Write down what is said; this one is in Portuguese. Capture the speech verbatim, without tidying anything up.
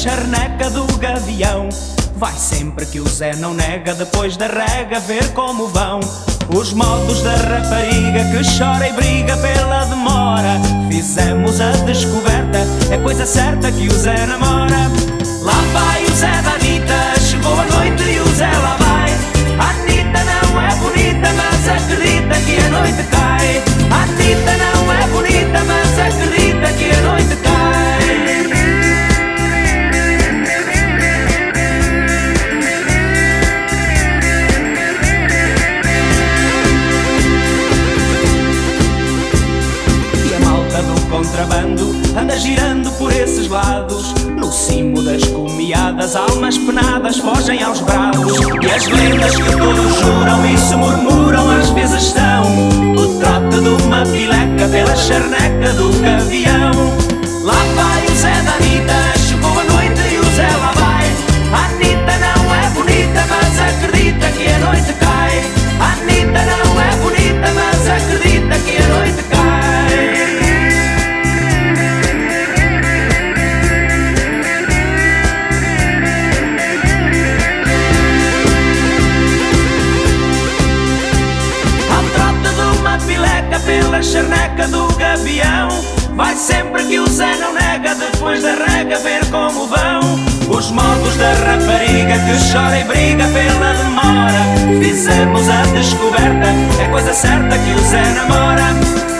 charneca do gavião. Vai sempre que o Zé não nega, depois da rega ver como vão os modos da rapariga que chora e briga pela demora. Fizemos a descoberta, é coisa certa que o Zé namora. Lá vai o Zé da Anitta, chegou a noite e o Zé lá vai. A Anitta não é bonita, mas acredita que a noite cai. A Anitta não é bonita, mas acredita que a noite cai. Contrabando anda girando por esses lados. No cimo das comiadas, almas penadas fogem aos brados. E as lendas que todos juram e se murmuram às vezes são o trote de uma pileca pela charneca do gavião. Lá vai o Zé da Anitta, chegou a noite e o Zé lá vai. A Anitta não é bonita, mas acredita que a noite cai. A Anitta não é bonita, mas acredita que a noite cai. Pela charneca do gavião, vai sempre que o Zé não nega, depois da rega ver como vão os modos da rapariga que chora e briga pela demora. Fizemos a descoberta, é coisa certa que o Zé namora.